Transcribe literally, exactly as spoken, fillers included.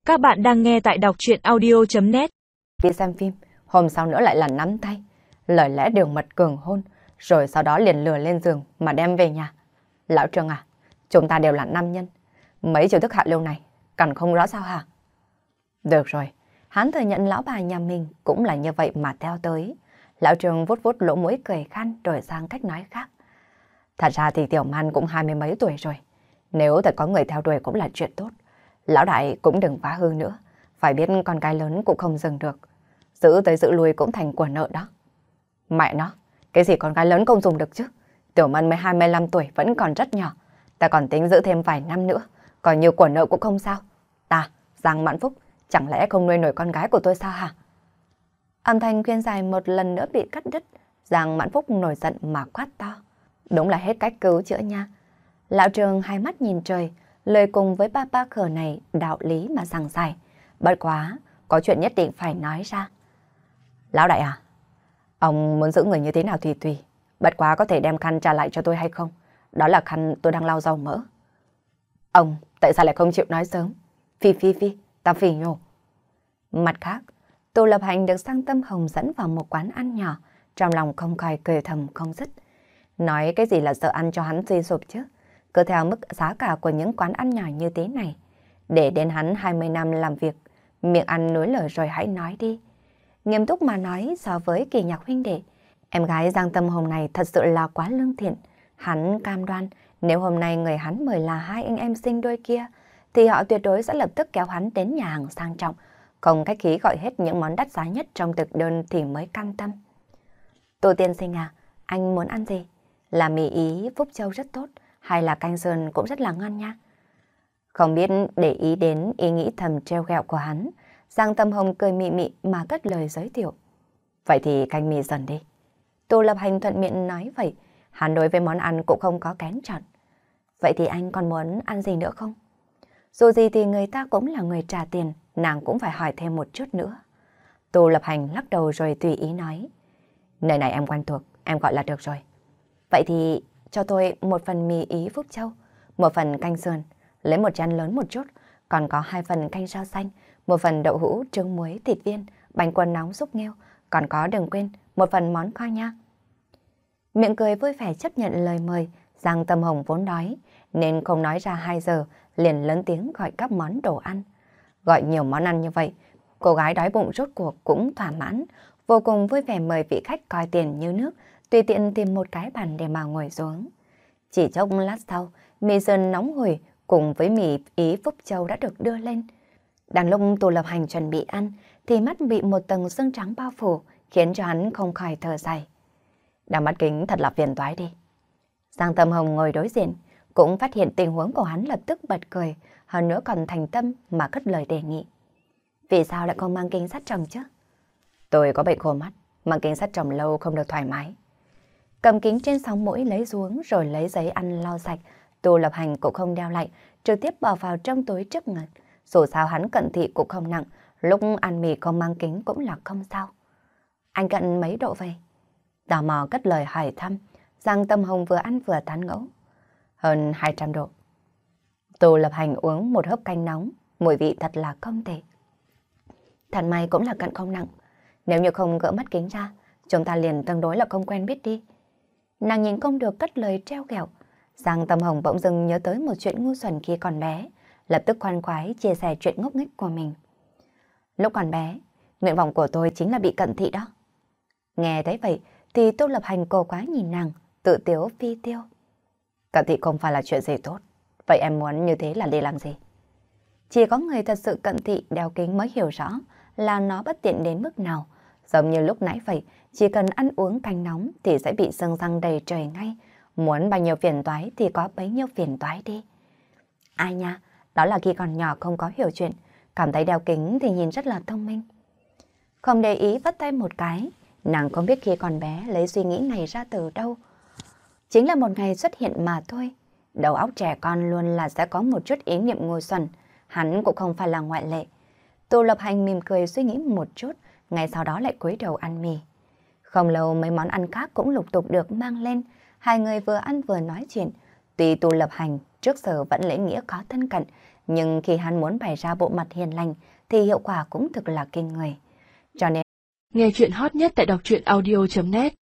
Các bạn đang nghe tại đọc truyện audio.net. Đi xem phim, hôm sau nữa lại là nắm tay, lời lẽ đường mật cường hôn, rồi sau đó liền lừa lên giường mà đem về nhà. Lão Trương à, chúng ta đều là nam nhân, mấy chiêu thức hạ lưu này, cần không rõ sao hả? Được rồi, hắn thừa nhận lão bà nhà mình cũng là như vậy mà theo tới. Lão Trương vuốt vuốt lỗ mũi cười khan đổi sang cách nói khác. Thật ra thì Tiểu Man cũng hai mươi mấy tuổi rồi, nếu thật có người theo đuổi cũng là chuyện tốt. Lão đại cũng đừng phá hư nữa, phải biết con cái lớn cũng không dừng được. Giữ tới giữ lui cũng thành của nợ đó. Mẹ nó, cái gì con gái lớn không dùng được chứ? Tiểu Man mới hai mươi lăm tuổi vẫn còn rất nhỏ. Ta còn tính giữ thêm vài năm nữa, còn nhiều của nợ cũng không sao. Ta, Giang Mãn Phúc, chẳng lẽ không nuôi nổi con gái của tôi sao hả? Âm thanh khuyên dài một lần nữa bị cắt đứt. Giang Mãn Phúc nổi giận mà quát to. Đúng là hết cách cứu chữa nha. Lão Trường hai mắt nhìn trời, lời cùng với ba ba khờ này đạo lý mà giảng giải. Bất quá, có chuyện nhất định phải nói ra. Lão đại à, ông muốn giữ người như thế nào thì tùy. Bất quá có thể đem khăn trả lại cho tôi hay không? Đó là khăn tôi đang lau dầu mỡ. Ông, tại sao lại không chịu nói sớm? Phi phi phi, ta phỉ nhổ. Mặt khác, Tô Lập Hành được Sang Tâm Hồng dẫn vào một quán ăn nhỏ, trong lòng không khỏi cười thầm không dứt. Nói cái gì là sợ ăn cho hắn suy sụp chứ? Cứ theo mức giá cả của những quán ăn nhỏ như thế này. Để đến hắn hai mươi năm làm việc, miệng ăn nối lời rồi hãy nói đi. Nghiêm túc mà nói, so với Kỳ Nhạc huynh đệ, em gái Giang Tâm Hồng này thật sự là quá lương thiện. Hắn cam đoan, nếu hôm nay người hắn mời là hai anh em sinh đôi kia, thì họ tuyệt đối sẽ lập tức kéo hắn đến nhà hàng sang trọng, không khách khí gọi hết những món đắt giá nhất trong thực đơn thì mới cam tâm. Tô tiên sinh à, anh muốn ăn gì? Là mì Ý Phúc Châu rất tốt, hay là canh sườn cũng rất là ngon nha. Không biết để ý đến ý nghĩ thầm treo ghẹo của hắn, Giang Tâm Hồng cười mị mị mà cất lời giới thiệu. Vậy thì canh mì dần đi. Tô Lập Hành thuận miệng nói vậy, hắn đối với món ăn cũng không có kén chọn. Vậy thì anh còn muốn ăn gì nữa không? Dù gì thì người ta cũng là người trả tiền, nàng cũng phải hỏi thêm một chút nữa. Tô Lập Hành lắc đầu rồi tùy ý nói. Nơi này em quen thuộc, em gọi là được rồi. Vậy thì cho tôi một phần mì Ý Phúc Châu, một phần canh sườn, lấy một chén lớn một chút, còn có hai phần canh rau xanh, một phần đậu hũ, trứng muối, thịt viên, bánh cuốn nóng súp nghêu, còn có đừng quên một phần món kho nha. Miệng cười vui vẻ chấp nhận lời mời, Giang Tâm Hồng vốn đói, nên không nói ra hai giờ, liền lớn tiếng gọi các món đồ ăn. Gọi nhiều món ăn như vậy, cô gái đói bụng rốt cuộc cũng thỏa mãn, vô cùng vui vẻ mời vị khách coi tiền như nước, tùy tiện tìm một cái bàn để mà ngồi xuống. Chỉ trong lát sau, mì sườn nóng hổi cùng với mì Ý Phúc Châu đã được đưa lên. Đang lúc Tô Lập Hành chuẩn bị ăn, thì mắt bị một tầng sương trắng bao phủ, khiến cho hắn không khỏi thở dài. Đeo mắt kính thật là phiền toái đi. Giang Tâm Hồng ngồi đối diện, cũng phát hiện tình huống của hắn lập tức bật cười, hơn nữa còn thành tâm mà cất lời đề nghị. Vì sao lại không mang kính sắt trồng chứ? Tôi có bệnh khô mắt, mang kính sắt trồng lâu không được thoải mái. Cầm kính trên sóng mũi lấy xuống rồi lấy giấy ăn lau sạch, Tô Lập Hành cũng không đeo lại, trực tiếp bỏ vào trong túi trước ngực. Dù sao hắn cận thị cũng không nặng, lúc ăn mì không mang kính cũng là không sao. Anh cận mấy độ vậy? Tò mò cất lời hỏi thăm, Giang Tâm Hồng vừa ăn vừa tán ngẫu. Hơn hai trăm độ. Tô Lập Hành uống một hớp canh nóng, mùi vị thật là không tệ. Thật may cũng là cận không nặng, nếu như không gỡ mắt kính ra, chúng ta liền tương đối là không quen biết đi. Nàng nhìn không được cất lời treo ghẹo. Giang Tâm Hồng bỗng dưng nhớ tới một chuyện ngu xuẩn khi còn bé, lập tức khoan khoái chia sẻ chuyện ngốc nghếch của mình. Lúc còn bé, nguyện vọng của tôi chính là bị cận thị đó. Nghe thấy vậy thì Tô Lập Hành cổ quá nhìn nàng, tự tiếu phi tiêu. Cận thị không phải là chuyện gì tốt, vậy em muốn như thế là để làm gì? Chỉ có người thật sự cận thị đeo kính mới hiểu rõ là nó bất tiện đến mức nào. Giống như lúc nãy vậy, chỉ cần ăn uống canh nóng thì sẽ bị sưng răng đầy trời ngay. Muốn bao nhiêu phiền toái thì có bấy nhiêu phiền toái đi. Ai nha, đó là khi còn nhỏ không có hiểu chuyện, cảm thấy đeo kính thì nhìn rất là thông minh. Không để ý vắt tay một cái, nàng không biết khi còn bé lấy suy nghĩ này ra từ đâu. Chính là một ngày xuất hiện mà thôi. Đầu óc trẻ con luôn là sẽ có một chút ý niệm ngu xuẩn, hắn cũng không phải là ngoại lệ. Tô Lập Hành mỉm cười suy nghĩ một chút, ngay sau đó lại cúi đầu ăn mì. Không lâu mấy món ăn khác cũng lục tục được mang lên, hai người vừa ăn vừa nói chuyện. Tuy Tô Lập Hành trước giờ vẫn lễ nghĩa có thân cận, Nhưng khi hắn muốn bày ra bộ mặt hiền lành thì hiệu quả cũng thực là kinh người. Cho nên nghe chuyện hot nhất tại đọc truyện audio chấm net